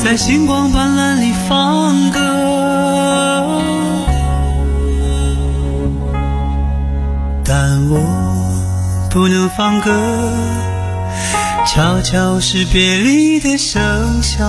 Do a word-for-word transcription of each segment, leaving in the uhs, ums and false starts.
在星光斑斓里放歌，但我不能放歌，悄悄是别离的笙箫。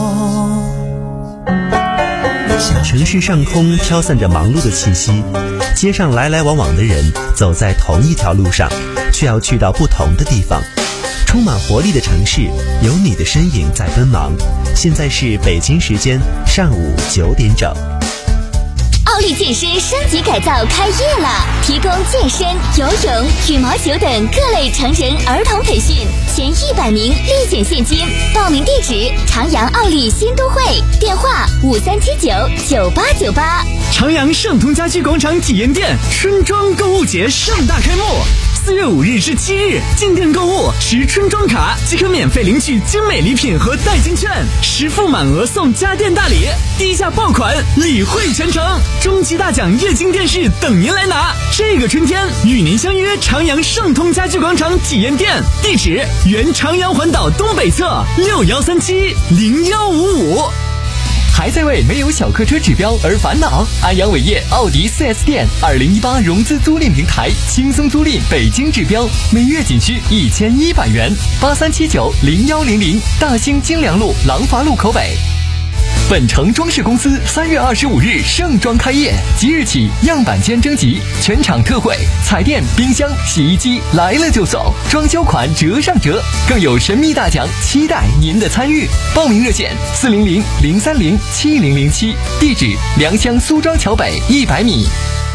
城市上空飘散着忙碌的气息，街上来来往往的人走在同一条路上，却要去到不同的地方。充满活力的城市，有你的身影在奔忙。现在是北京时间上午九点整。 奥利健身升级改造开业了，提供健身、游泳、羽毛球等各类成人儿童培训，前一百名立减现金。报名地址：长阳奥利新都会，电话五三七九九八九八。 长阳盛通家居广场体验店春装购物节盛大开幕。四月五日至七日，进店购物持春装卡即可免费领取精美礼品和代金券，实付满额送家电大礼，低价爆款，礼惠全程，终极大奖液晶电视等您来拿。这个春天与您相约长阳盛通家居广场体验店，地址原长阳环岛东北侧六幺三七零幺五五。 还在为没有小客车指标而烦恼？安阳伟业奥迪 四 S 店二零一八融资租赁平台，轻松租赁北京指标，每月仅需一千一百元。八三七九零幺零零，大兴金良路廊坊路口北。本城装饰公司三月二十五日盛装开业，即日起样板间征集，全场特惠，彩电、冰箱、洗衣机来了就送，装修款折上折，更有神秘大奖，期待您的参与。报名热线四零零零三零七零零七，地址良乡苏庄桥北一百米。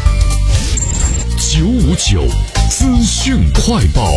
九五九资讯快报。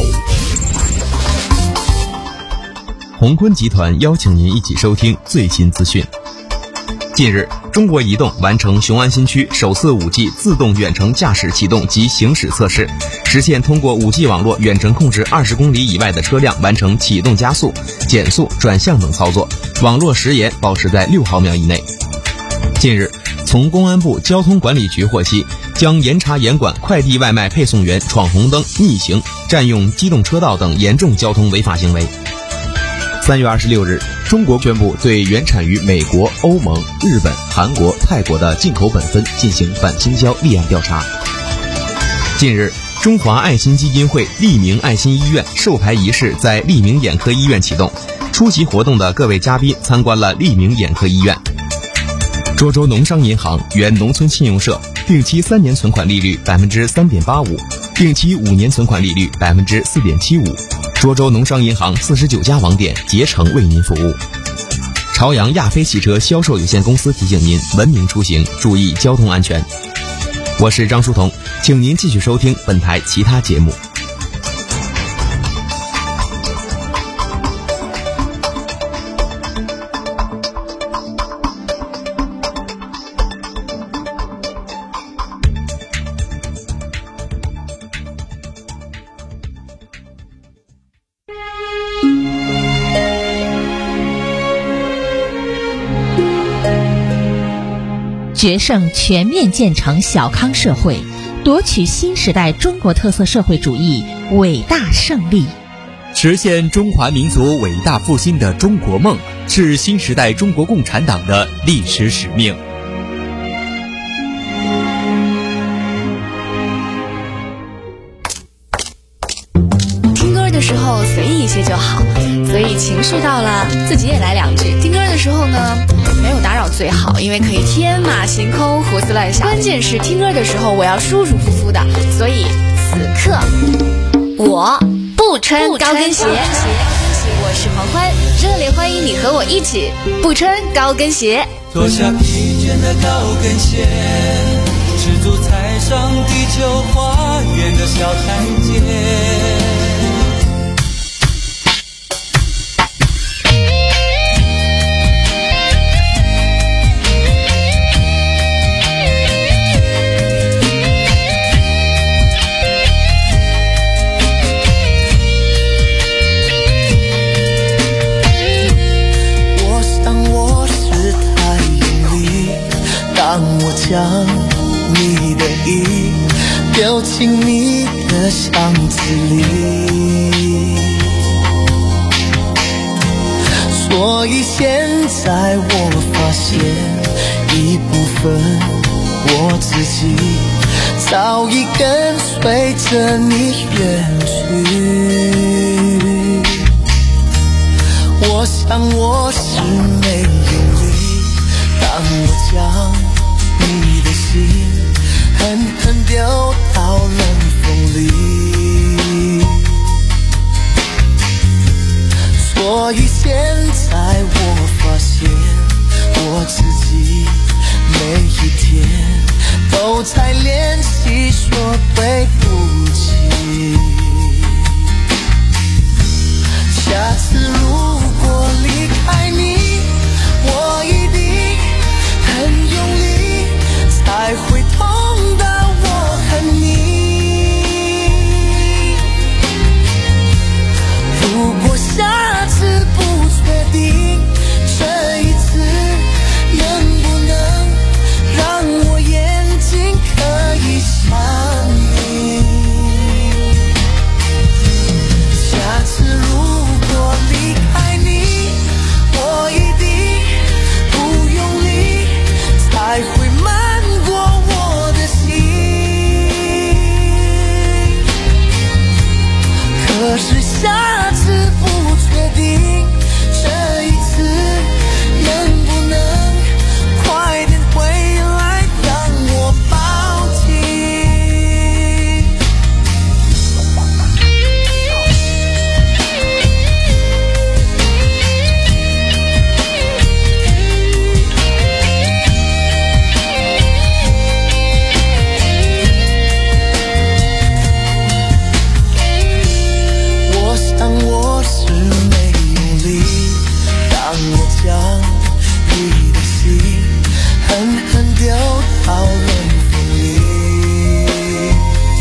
宏坤集团邀请您一起收听最新资讯。近日，中国移动完成雄安新区首次 五 G 自动远程驾驶启动及行驶测试，实现通过 五 G 网络远程控制二十公里以外的车辆完成启动加速、减速、转向等操作，网络时延保持在六毫秒以内。近日，从公安部交通管理局获悉，将严查严管快递外卖配送员闯红灯、逆行、占用机动车道等严重交通违法行为。三月二十六日，中国宣布对原产于美国、欧盟、日本、韩国、泰国的进口苯酚进行反倾销立案调查。近日，中华爱心基金会利明爱心医院授牌仪式在利明眼科医院启动，出席活动的各位嘉宾参观了利明眼科医院。涿州农商银行原农村信用社定期三年存款利率百分之三点八五，定期五年存款利率百分之四点七五。涿州农商银行四十九家网点竭诚为您服务。朝阳亚飞汽车销售有限公司提醒您文明出行，注意交通安全。我是张书彤，请您继续收听本台其他节目。 决胜全面建成小康社会，夺取新时代中国特色社会主义伟大胜利， 实现中华民族伟大复兴的中国梦，是新时代中国共产党的历史使命。 听歌的时候随意一些就好，所以情绪到了自己也来两句。听歌的时候呢，没有打扰最好，因为可以天马行空胡思乱想。关键是听歌的时候我要舒舒服服的，所以此刻我不穿高跟鞋。我是黄欢，热烈欢迎你和我一起不穿高跟鞋。 脱下疲倦的高跟鞋，赤足踩上地球花园的小台阶。 将你的意丢进你的箱子里， 所以现在我发现一部分我自己早已跟随着你远去。我想我是没用力，当我将你的心狠狠丢到冷风里。所以现在我发现我自己每一天都在练习说对不起。下次如果离开你，我一定很用力，才会痛到我恨你。如果下次不确定，这一次能不能让我眼睛可以想你？下次如果离开你，我一定不用力，才会漫过我的心。可是下次不确定，这一次能不能快点回来让我抱紧。我想我是没用力，当我将你的心狠狠丢到冷风里。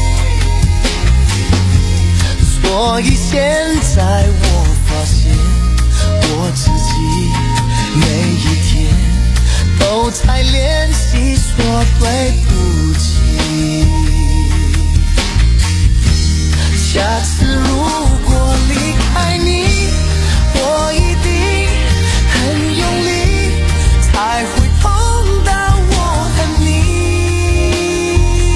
所以现在我发现我自己每一天都在练习说对不起。下次如果离开你，我一定很用力，才会痛到我恨你。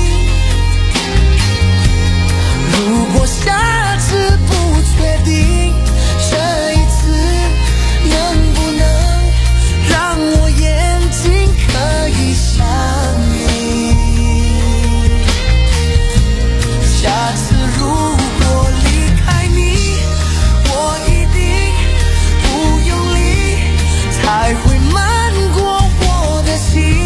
如果下次不确定，这一次能不能让我眼睛可以想你？下次如果离开你，我一定不用力，才会漫过我的心。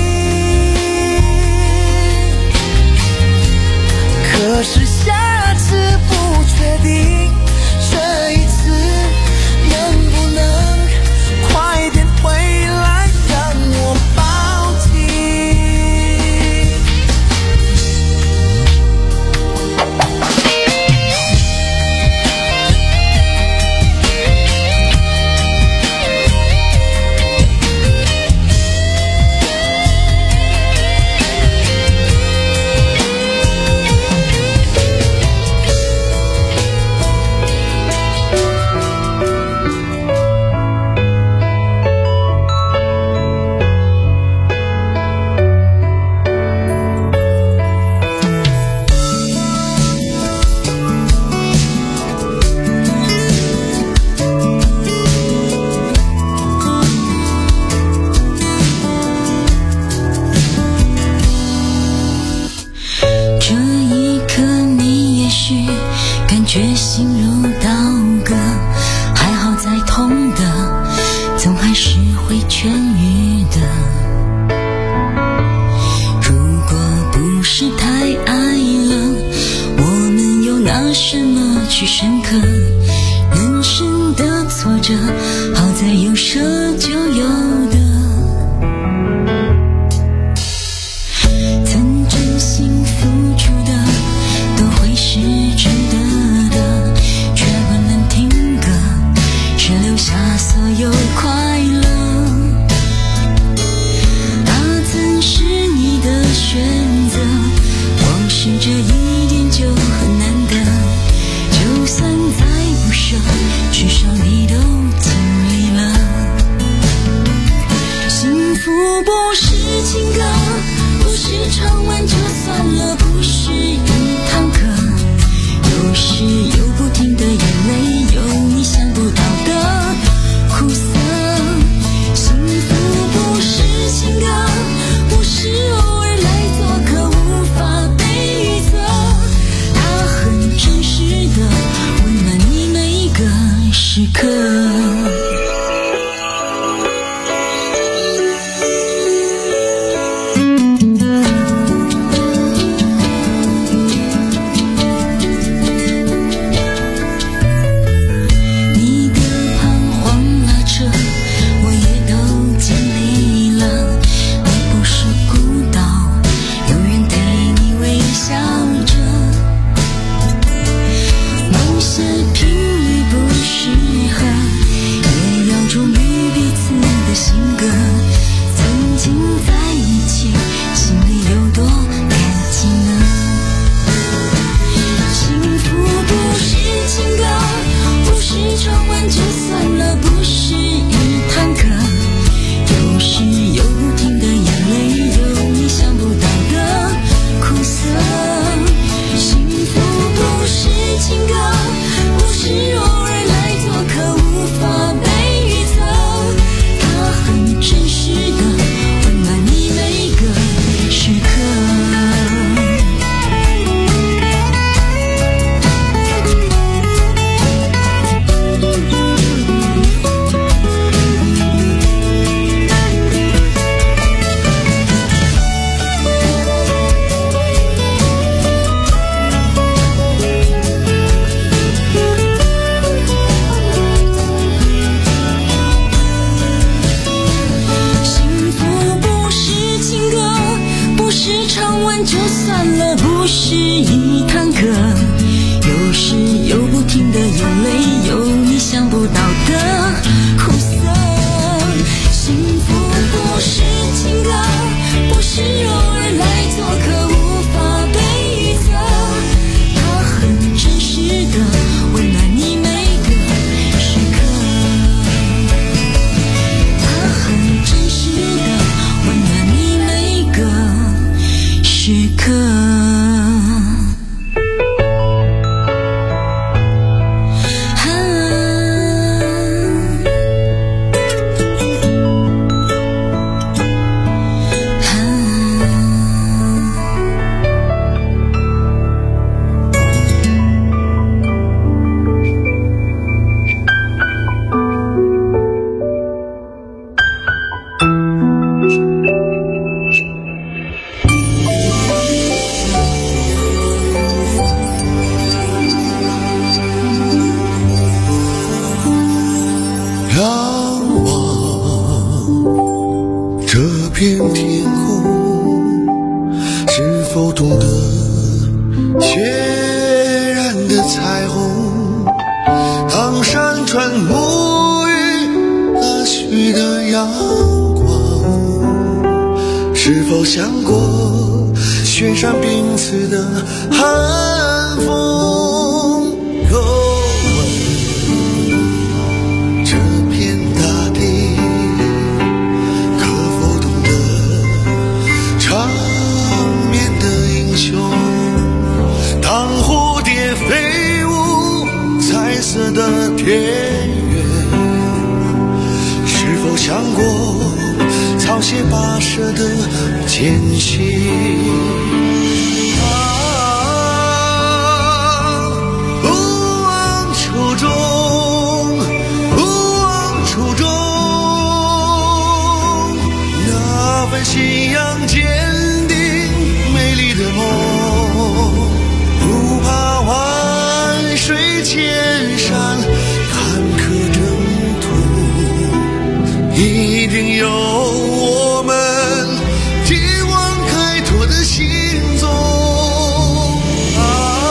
可是下次不确定，这一次能不能快点回来让我抱紧。 这一刻你也许感觉心如刀割，还好再痛的总还是会痊愈的。如果不是太爱了，我们又拿什么去深刻？人生的挫折好在有舍就有的，曾真心付出的都会是值得的，却不能停格，只留下所有快乐。它曾是你的选择，光是这一点就很难得，就算再不舍，至少你都尽力了。 是一堂课，有时有不停的眼泪，有你想不到的苦涩。幸福不是情歌，不是偶尔来做客，无法被预测。它很真实的温暖你每个时刻，它很真实的温暖你每个时刻。 片天空，是否懂得血染的彩虹？当山川沐浴了许的阳光，是否想过雪山冰刺的寒风？的田园，是否想过草鞋跋涉的艰辛？啊，不忘初衷，不忘初衷，那份信仰坚定美丽的梦，不怕万水千山坎坷征途，一定有我们天网开拓的行踪。啊，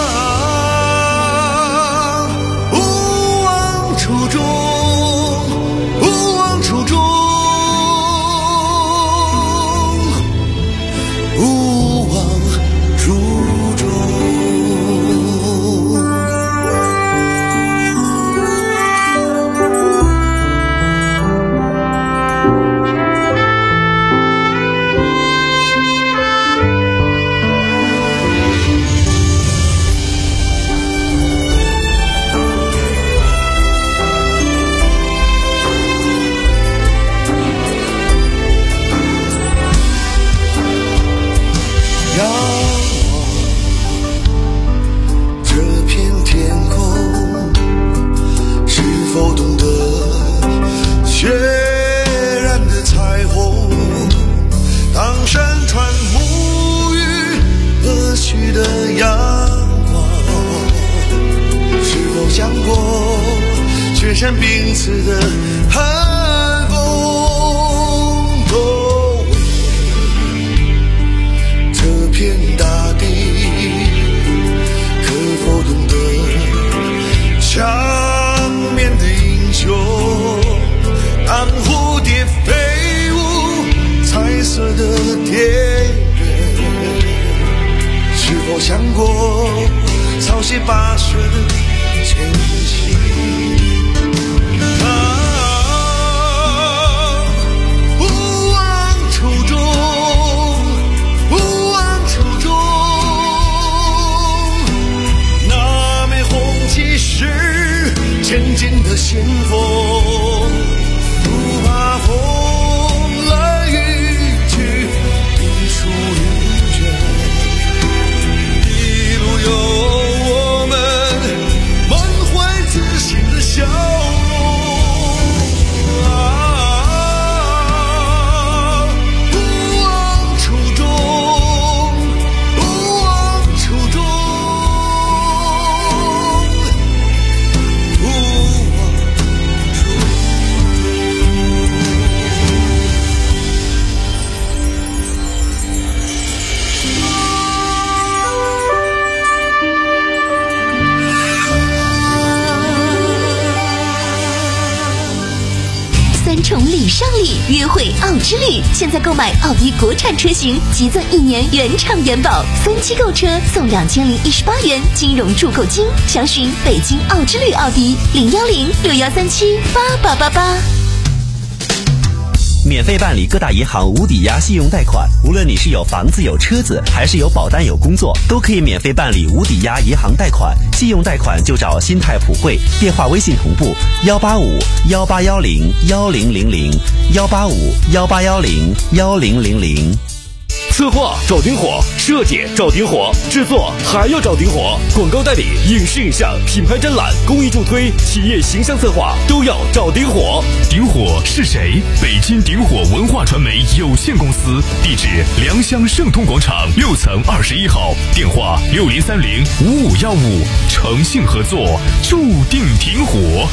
不忘初衷，不忘初衷，不忘初衷。雪山冰刺的寒风，都为这片大地，可否懂得长眠的英雄？当蝴蝶飞舞彩色的田园，是否想过草鞋跋涉的艰辛？前进的先锋，不怕风来雨去，一树云卷，一路有我们里约会奥之旅，现在购买奥迪国产车型即赠一年原厂原保，分期购车送两千零一十八元金融助购金。详询北京奥之旅奥迪零幺零六幺三七八八八八。 免费办理各大银行无抵押信用贷款，无论你是有房子有车子，还是有保单有工作，都可以免费办理无抵押银行贷款。信用贷款就找新泰普惠，电话微信同步幺八五幺八幺零幺零零零幺八五幺八幺零幺零零零。 策划找顶火，设计找顶火，制作还要找顶火，广告代理、影视影像、品牌展览、公益助推、企业形象策划都要找顶火。 顶火是谁？北京顶火文化传媒有限公司，地址良乡盛通广场六层二十一号，电话六零三零五五幺五，诚信合作，注定顶火。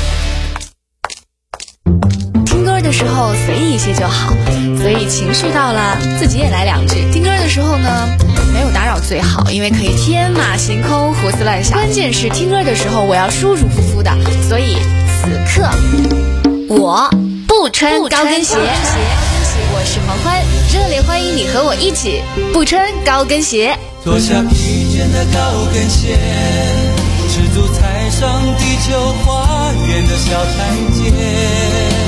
听歌的时候随意一些就好，所以情绪到了自己也来两句。听歌的时候呢，没有打扰最好，因为可以天马行空胡思乱想。关键是听歌的时候我要舒舒服服的，所以此刻我不穿高跟鞋。我是黄欢，热烈欢迎你和我一起不穿高跟鞋。 脱下疲倦的高跟鞋，赤足踩上地球花园的小台阶。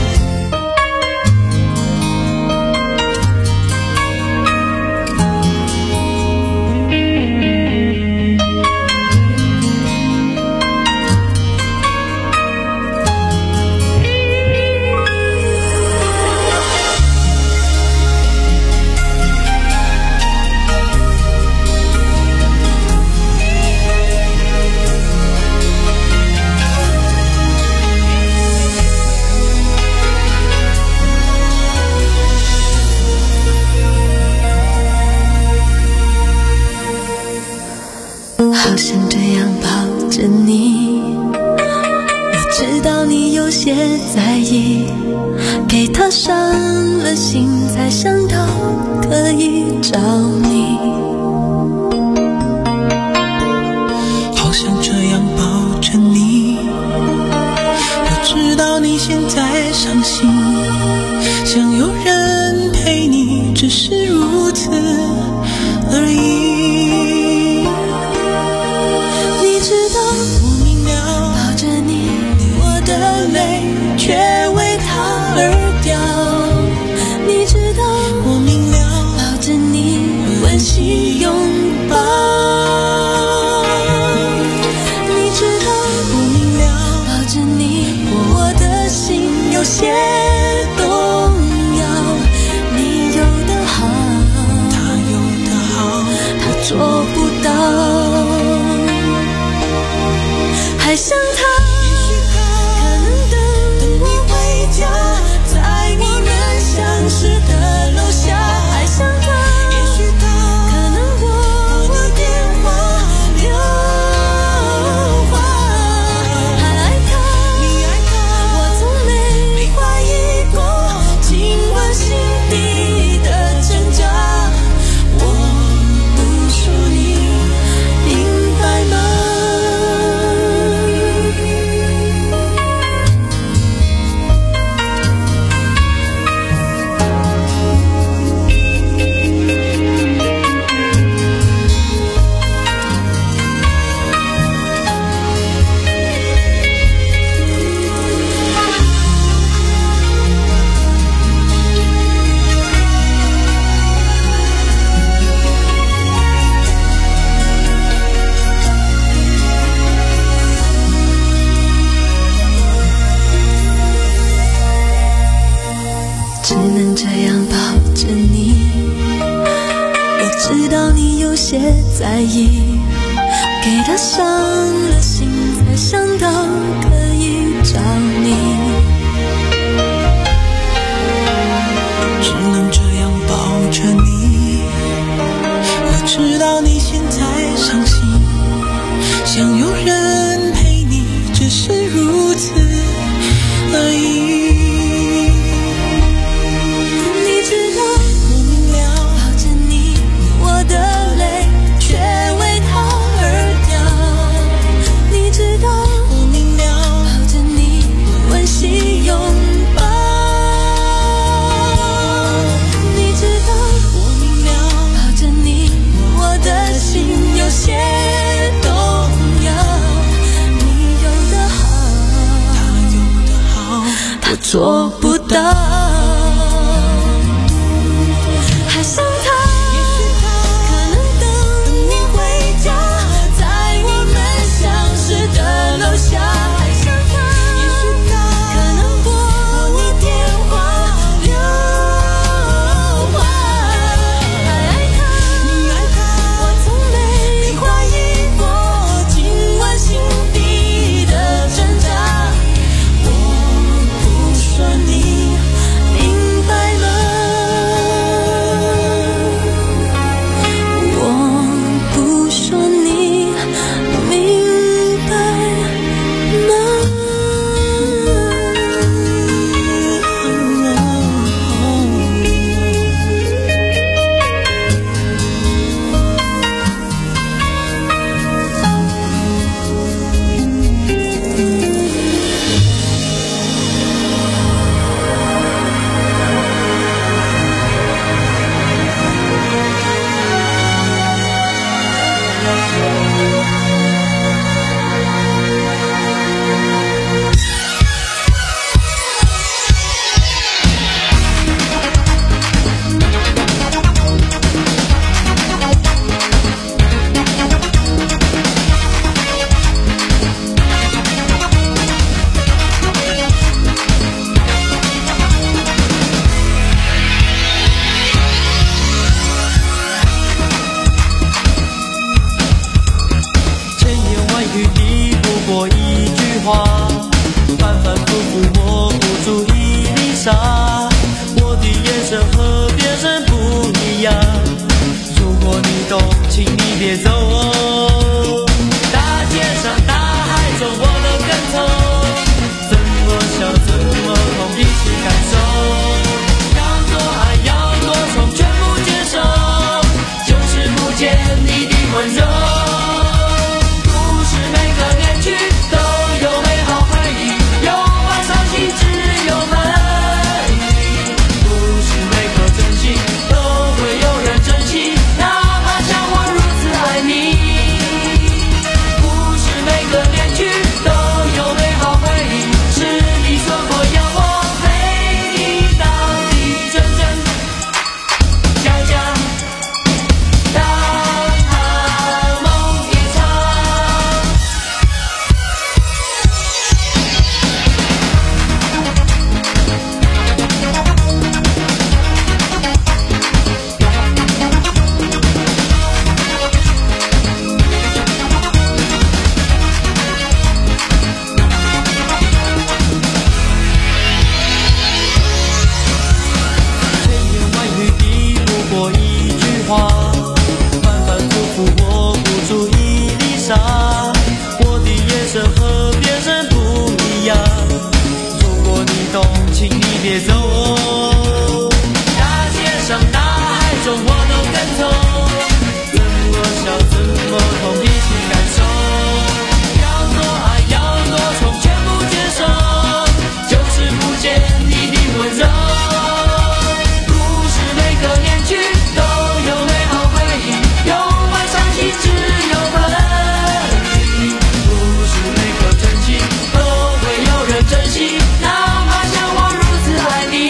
好想这样抱着你，我知道你有些在意，给他伤了心才想到可以找你。 好想这样抱着你，我知道你现在伤心，想有人陪你，只是如此而已。却为他而掉，你知道我明了，抱着你温习拥抱，你知道我明了，抱着你我的心有些动摇，你有的好，他有的好，他做不到，还想他在你们相识的楼下，还想他，也许他可能我我电话留话，还爱他，你爱他，我从没怀疑过，尽管心底的挣扎，我不说你明白吗？只能这样抱着你，我知道你有些在意，给他伤了心才想到可以找你，只能这样抱着你，我知道你现在伤心，想有人陪你，只是如此而已。拥抱， 做不到。还想他，可能等你回家，在我们相识的楼下。还想他，可能拨你电话留话。还爱他，你爱他，我从没怀疑过今晚心底的挣扎。我不说你明白吗？我不说你明白吗？ 千言万语抵不过一句话，反反复复握不住一粒沙。我的眼神和别人不一样，如果你懂，请你别走。大街上大海中我都跟从，怎么想怎么痛，一起感受。要多爱要多宠，全部接受，就是不见你的温柔。我的眼神和别人不一样，如果你懂，请你别走。大街上大海中我都跟从，怎么笑怎么痛，一起感受。要多爱要多宠，全部接受，就是不见你的温柔。故事每个恋曲都有美好回忆，有爱伤心只有分离。不是每个真心都会有人珍惜，哪怕像我如此爱你。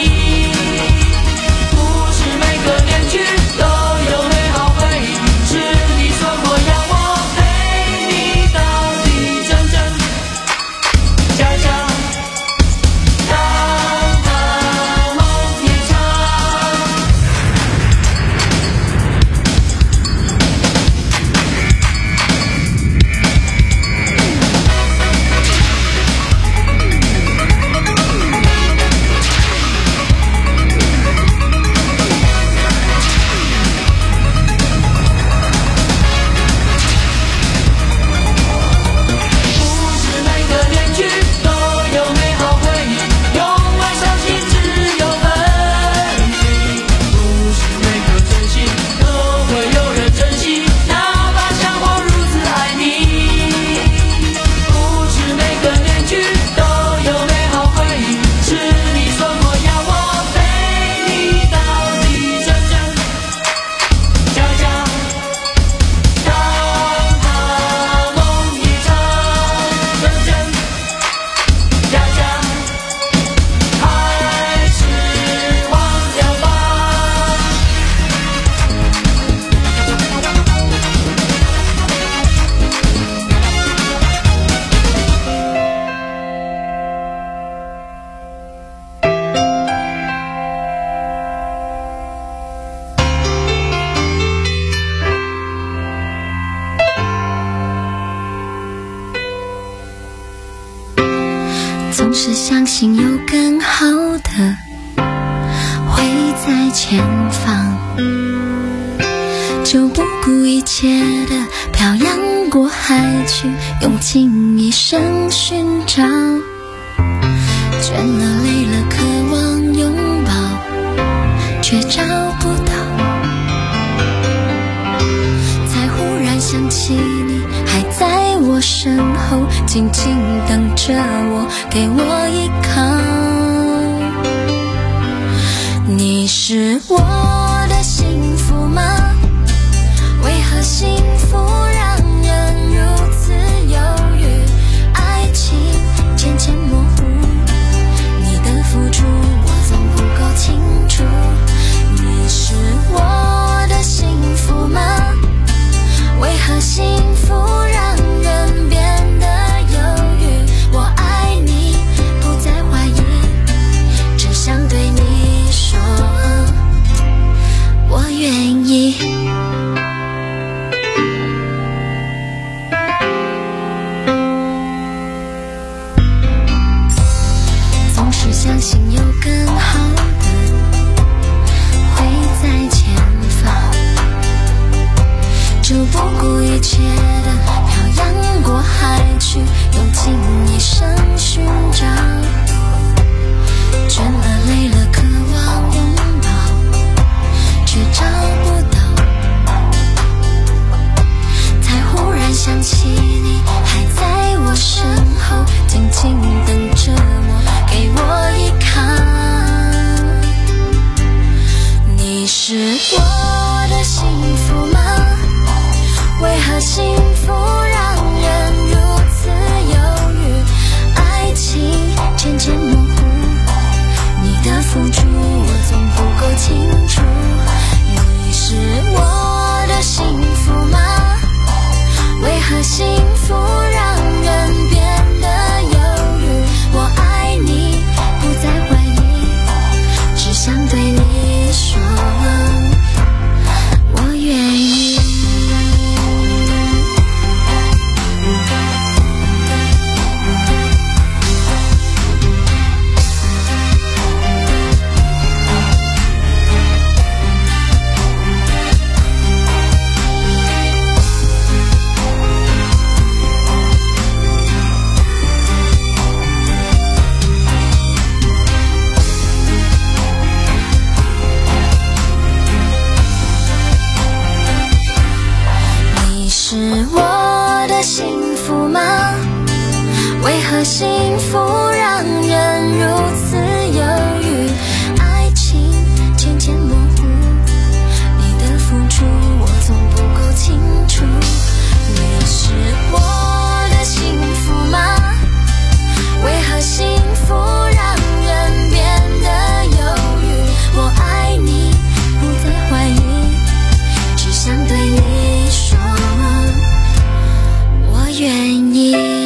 总是相信有更好的会在前方，就不顾一切的漂洋过海去，用尽一生寻找，倦了累了渴望拥抱，却找不到，才忽然想起你还在我身后，静静等着我，给我依靠。你是我的幸福吗？为何幸福让人如此犹豫？爱情渐渐模糊，你的付出我总不够清楚。你是我的幸福吗？为何幸福让人变得犹豫？我爱你，不再怀疑，只想对你说，我愿意。总是相信有更好的会在前方，就不顾一切的漂洋过海去，用尽一生寻找，倦了累了渴望拥抱，却找不到，才忽然想起你还在我身后，静静等着我，给我依靠。你是我的幸福吗？为何幸福让人如此犹豫？爱情渐渐模糊，你的付出我总不够清楚。你是我的幸福吗？为何幸福让人变得犹豫？我爱你，不再怀疑，只想对你说，我愿意。为何幸福让人如此犹豫？爱情渐渐模糊，你的付出我总不够清楚。你是我的幸福吗？为何幸福让人变得犹豫？我爱你，不再怀疑，只想对你说，我愿意。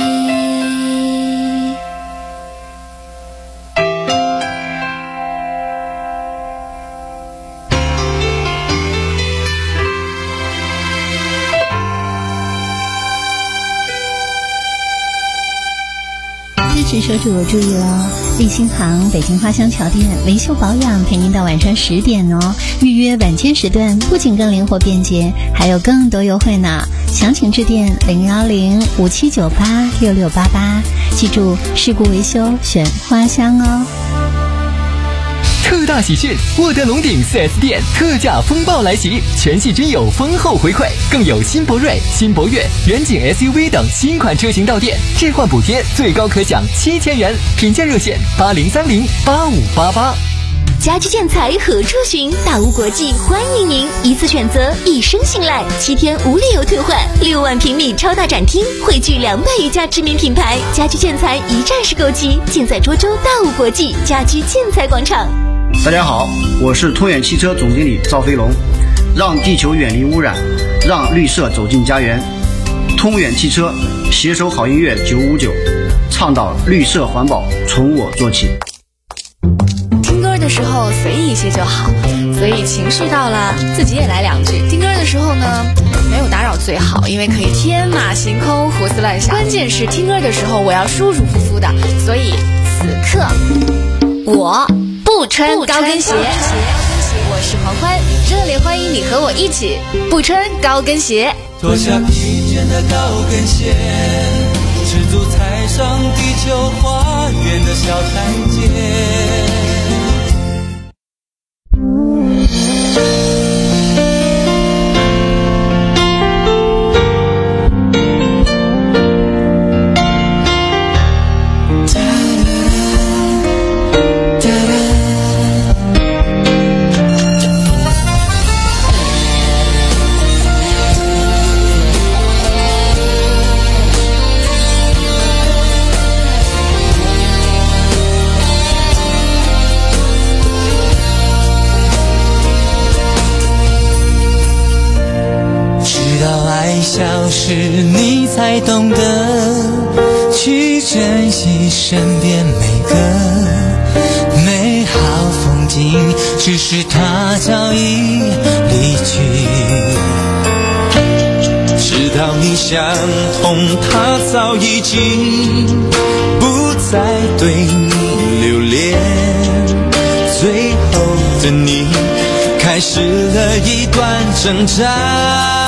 车主注意了，立新行北京花香桥店维修保养陪您到晚上十点哦。预约晚间时段不仅更灵活便捷，还有更多优惠呢。详情致电零幺零五七九八六六八八，记住事故维修选花香哦。 特大喜讯！沃德龙鼎 四 S 店特价风暴来袭，全系均有丰厚回馈，更有新博瑞、新博越、远景 S U V 等新款车型到店，置换补贴最高可享七千元，品鉴热线八零三零八五八八。 家居建材何处寻？大屋国际欢迎您，一次选择，一生信赖，七天无理由退换，六万平米超大展厅，汇聚两百余家知名品牌，家居建材一站式购机，尽在涿州大屋国际家居建材广场。 大家好，我是通远汽车总经理赵飞龙，让地球远离污染，让绿色走进家园。通远汽车携手好音乐九五九，倡导绿色环保从我做起。 听歌的时候随意一些就好，所以情绪到了自己也来两句。听歌的时候呢，没有打扰最好，因为可以天马行空胡思乱想。关键是听歌的时候我要舒舒服服的，所以此刻，我不穿高跟鞋。我是黄欢，热烈欢迎你和我一起不穿高跟鞋。 脱下披肩的高跟鞋，赤足踩上地球花园的小台阶。消失，你才懂得去珍惜身边每个美好风景，只是它早已离去。直到你想通，它早已经不再对你留恋。最后的你开始了一段挣扎。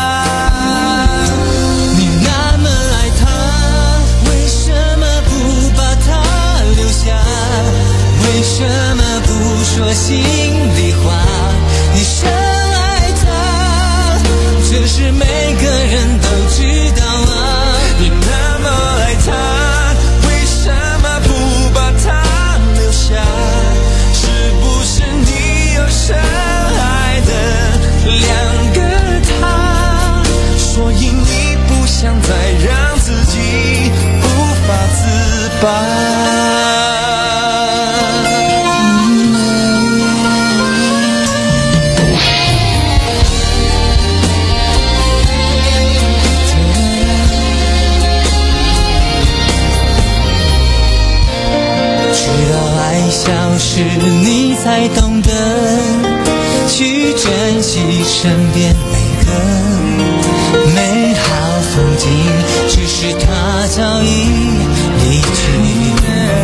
为什么不说心里话？你深爱他，这是每个人都知道啊。你那么爱他，为什么不把他留下？是不是你有深爱的两个他？所以你不想再让自己无法自拔。消失，你才懂得去珍惜身边每个美好风景，只是它早已离去。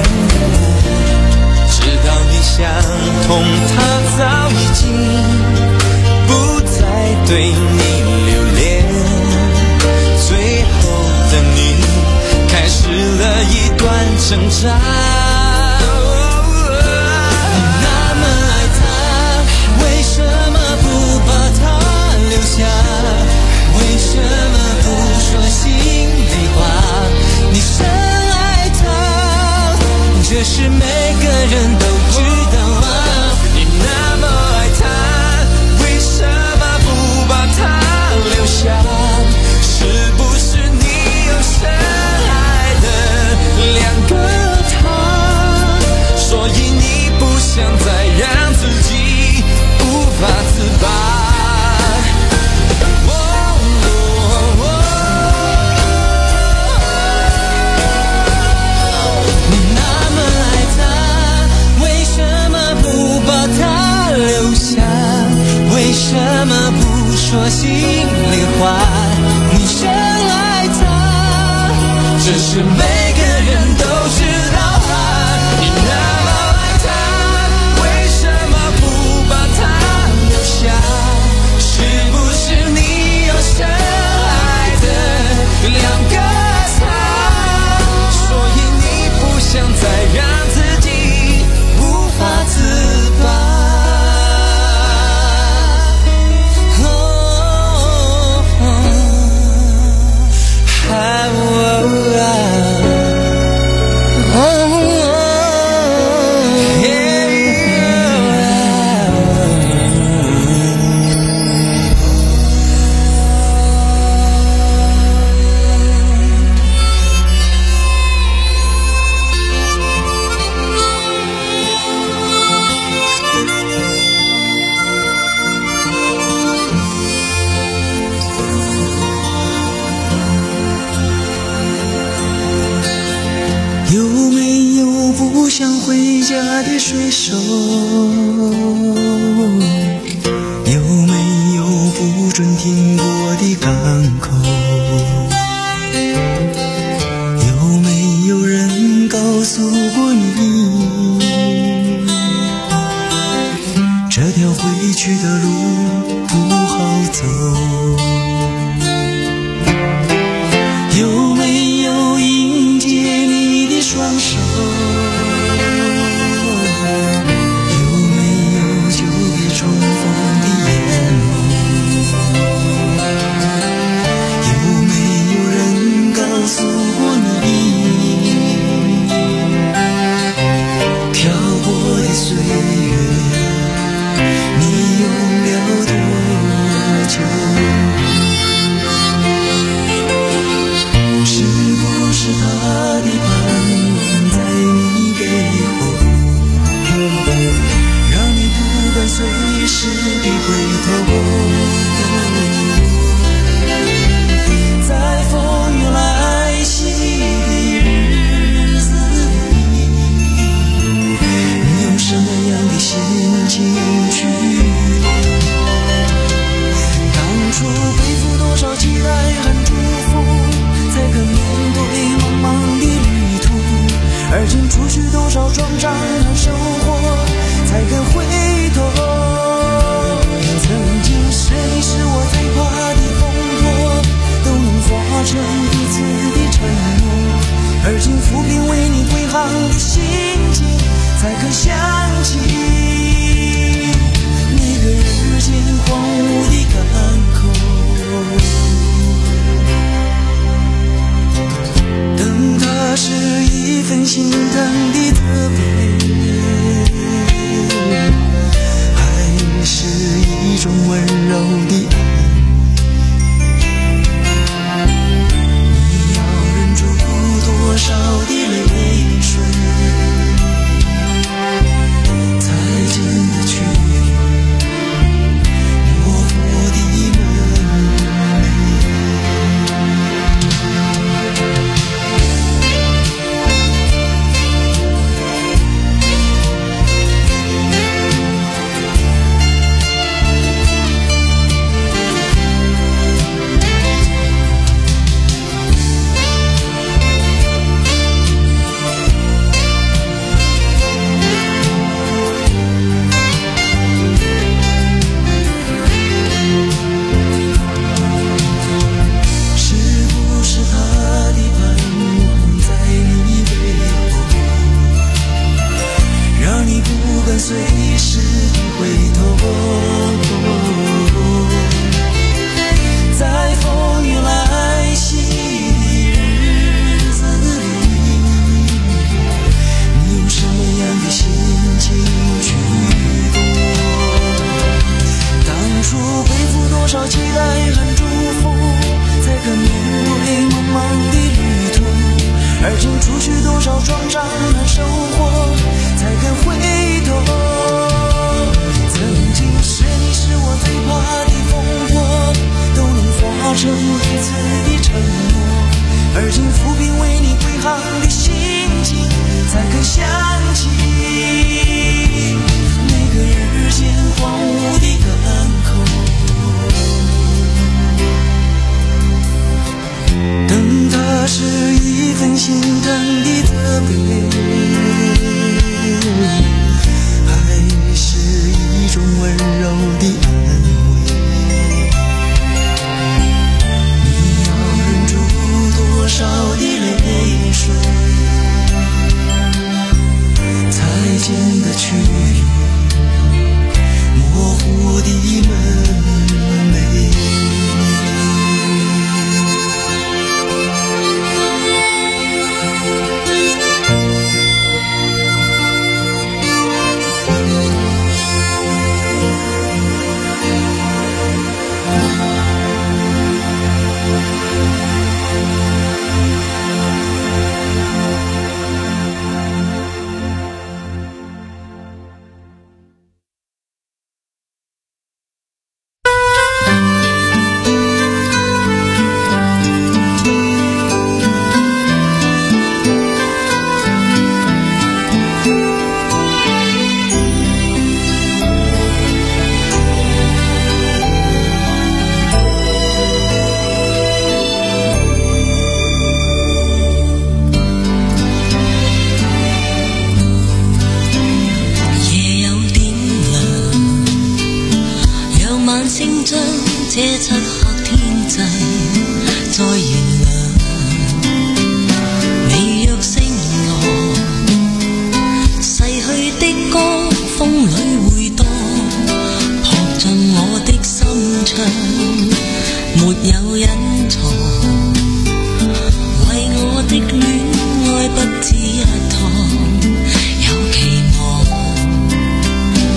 直到你想通，它早已经不再对你留恋。最后的你开始了一段挣扎。为什么不说心里话？你深爱他，这是每个人都知道啊。你那么爱他，为什么不把他留下？是不是你有深爱的两个他？所以你不想再让自己无法自拔。为什么不说心里话？你深爱他，这是每个人都知道啊。你那么爱他，为什么不把他留下？是不是你有深爱的两个他？所以你不想再让自己无法自拔。有没有不想回家的水手？有没有不准停泊的港口？有没有人告诉过你？ 而今浮萍为你归航的心境，才肯想起那个日渐荒芜的港口。等它是一份心疼的责备，还是一种温柔的爱。多少的泪水，才经得去模糊的门楣。随时的回头，在风雨来袭的日子里，你用什么样的心情去过？当初背负多少期待和祝福，才肯面对茫茫的旅途，而今除去多少创伤和收获，才肯回头。曾经是你是我最怕的风波，都能化成彼此的承诺，而今浮萍为你归航的心境，才肯想起那个日渐荒芜的港口。等它是一份心疼的责备，还是一种温柔的安慰。你要忍住多少的泪水，才经得去模糊的门楣。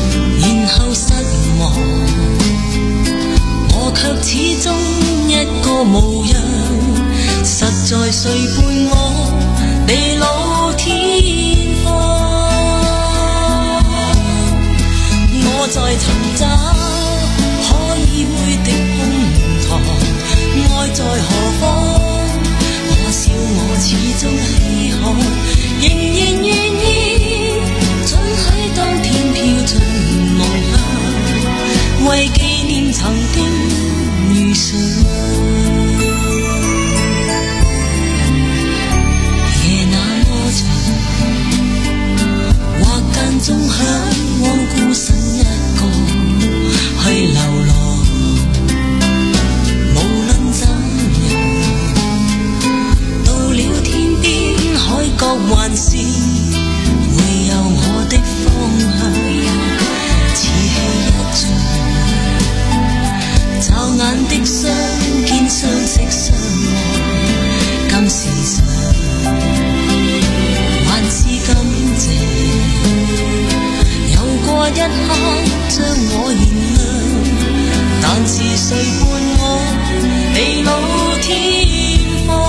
始終一個谁伴我地老天荒？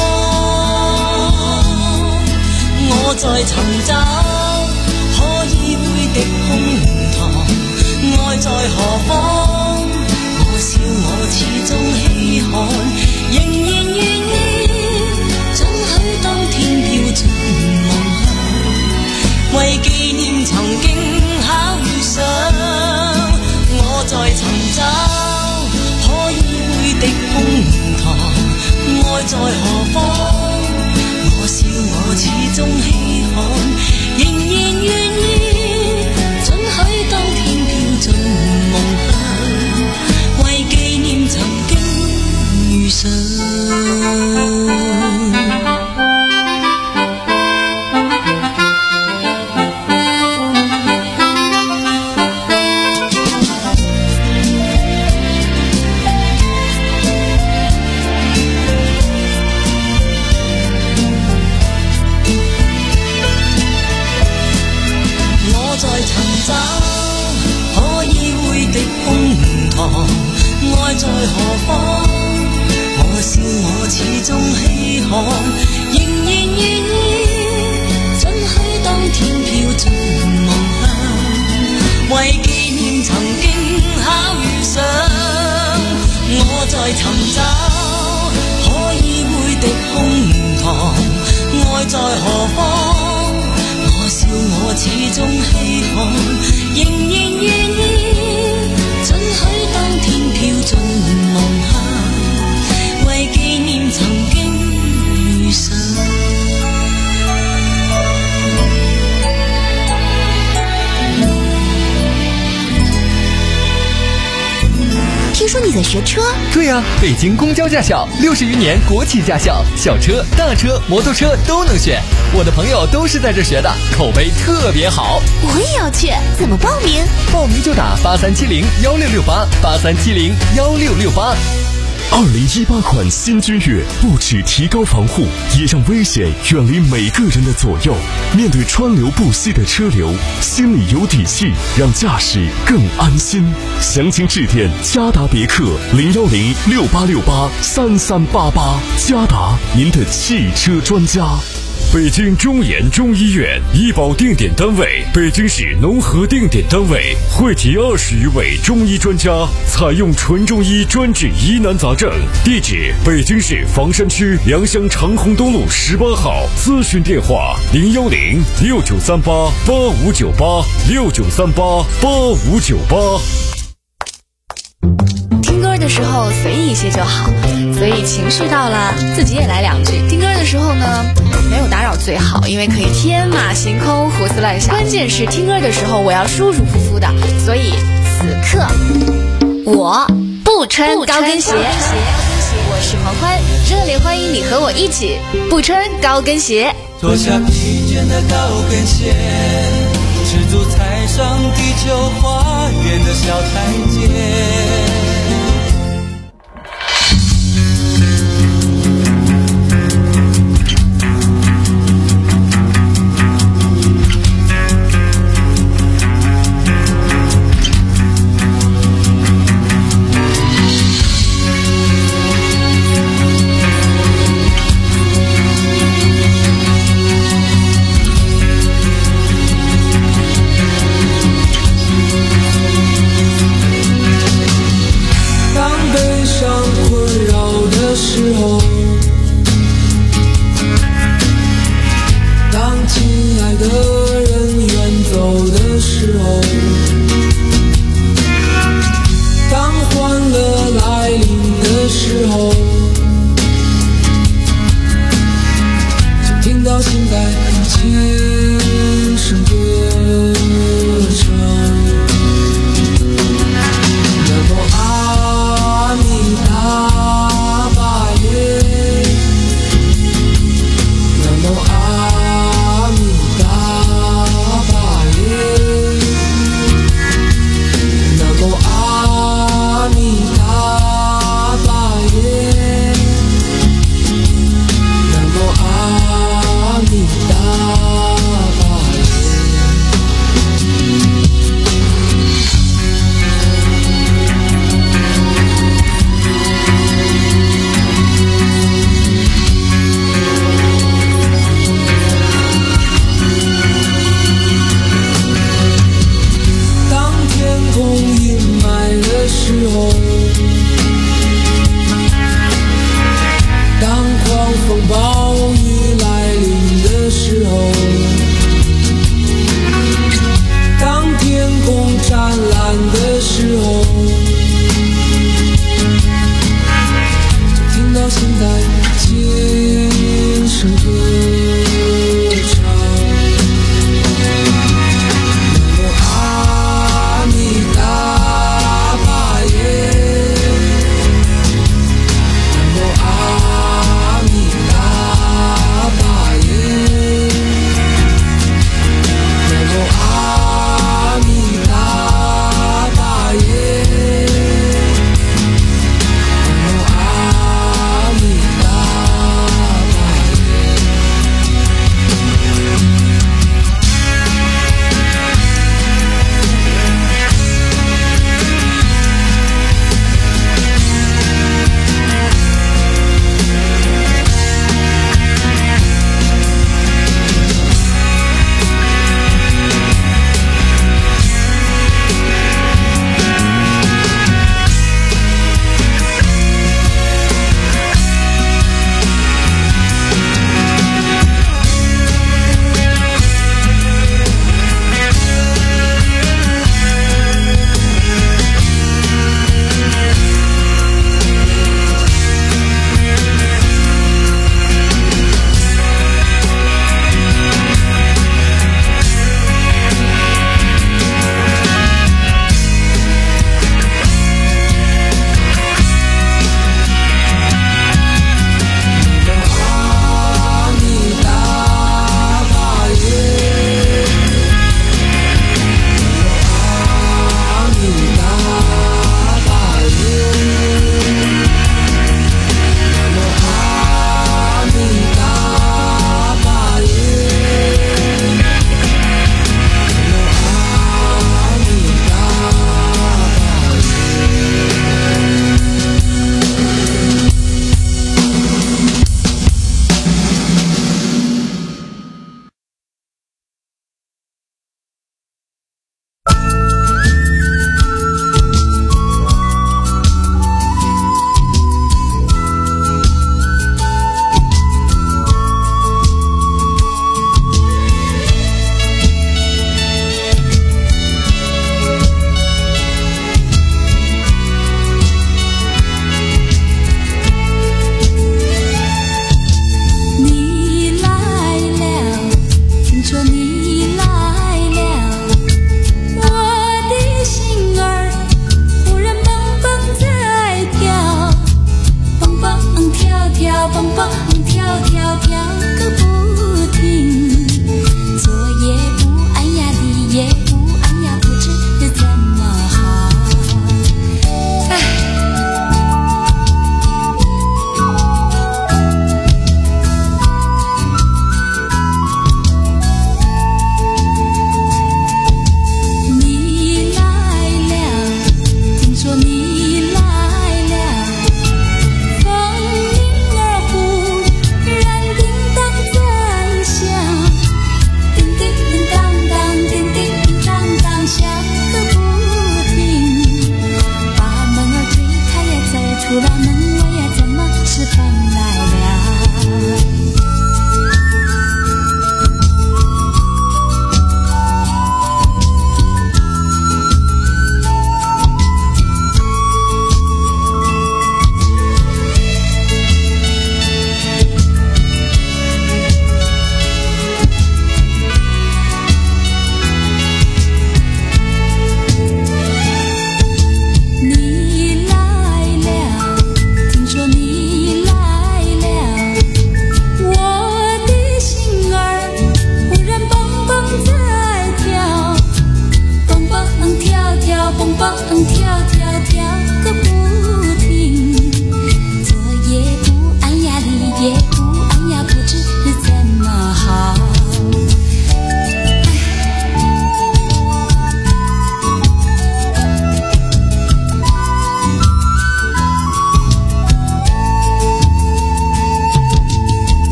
我在尋找可以會的胸膛，愛在何方？我笑我始終稀罕，仍然願意准許當天飄進夢鄉，為紀念曾經巧遇上。我在尋找可以會的胸膛，愛在何方？我笑我始終稀罕，仍然願意准許當天飄進夢鄉，為紀念曾經遇上。愛在何方？我笑我始終稀罕，仍然願意准許當天飄進夢鄉，為紀念曾經巧遇上。我在尋找可以會的胸膛，愛在何方？我笑我始終稀罕，仍然願意准許當天飄進夢鄉，為紀念曾經遇上。 听说你在学车？ 对呀、啊，北京公交驾校，六十余年国企驾校，小车、大车、摩托车都能选。我的朋友都是在这学的，口碑特别好。 我也要去，怎么报名？ 报名就打八三七零幺六六八，八三七零幺六六八。 二零一八款新君越不只提高防护，也让危险远离每个人的左右。面对川流不息的车流，心里有底气，让驾驶更安心。详情致电嘉达别克零幺零六八六八三三八八，嘉达您的汽车专家。北京中研中医院医保定点单位，北京市农合定点单位，汇集二十余位中医专家，采用纯中医专治疑难杂症。地址：北京市房山区良乡长虹东路十八号。咨询电话：零幺零六九三八八五九八六九三八八五九八。 听歌的时候随意一些就好，所以情绪到了自己也来两句。听歌的时候呢，没有打扰最好，因为可以天马行空胡思乱想。关键是听歌的时候我要舒舒服服的，所以此刻我不穿高跟鞋。我是黄欢，热烈欢迎你和我一起不穿高跟鞋。 脱下疲倦的高跟鞋，赤足踩上地球花园的小台阶。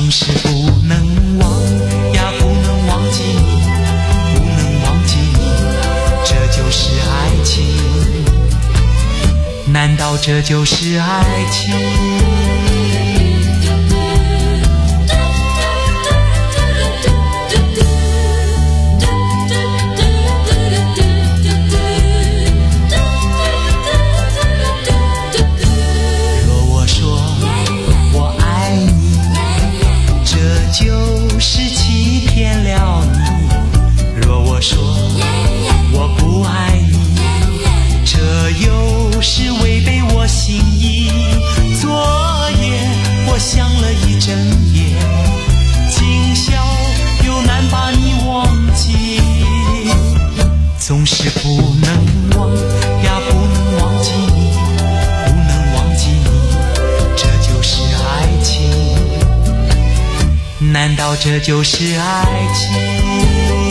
总是不能忘呀，不能忘记你，不能忘记你，这就是爱情。难道这就是爱情？总是不能忘呀，不能忘记你，不能忘记你，这就是爱情。难道这就是爱情？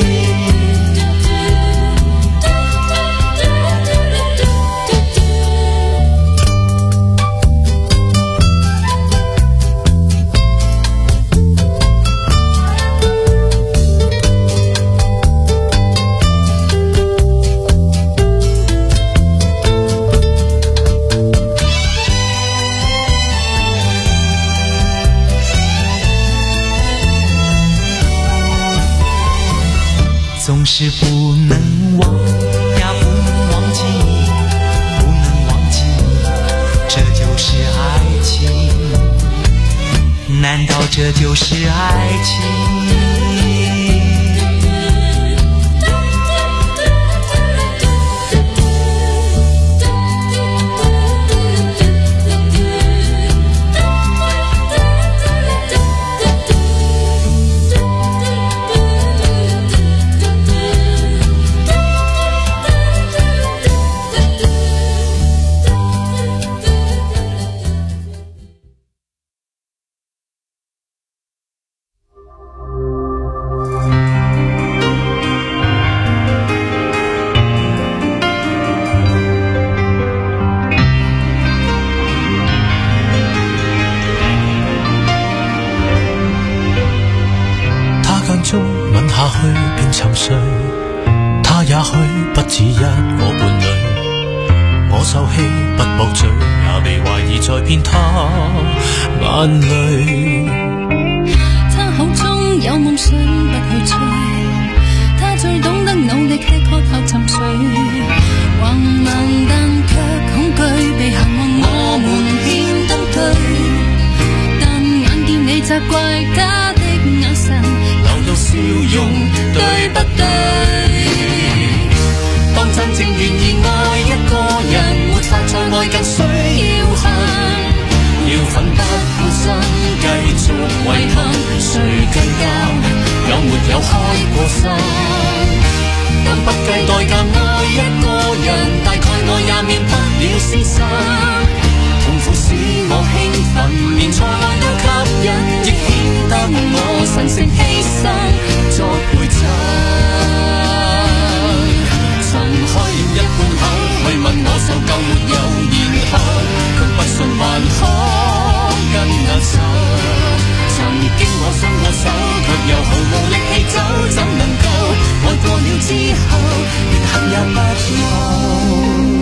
总是不能忘呀，不能忘记你，不能忘记你，这就是爱情。难道这就是爱情？ 吻下去便沉睡，他也許不止一個伴侶。我受氣不駁嘴，也被懷疑在騙他眼淚。 他口中有夢想不去追，他最懂得努力吃喝後沉睡。橫蠻但卻恐懼被行運我們牽得對，但眼見你責怪他的眼神笑容對不對？當真正願意愛一個人，沒法再愛更需要恨，要奮不顧身繼續遺憾，誰計較有沒有開過心？但不計代價愛一個人，大概愛也免不了廝殺。痛苦使我興奮，連錯愛都吸引，亦顯得我神聖犧牲作陪襯。曾開了一半口去問我受夠沒有然後，卻不信還可跟眼神。曾經我伸過手，卻又毫無力氣走，怎能夠愛過了之後，連恨也不要。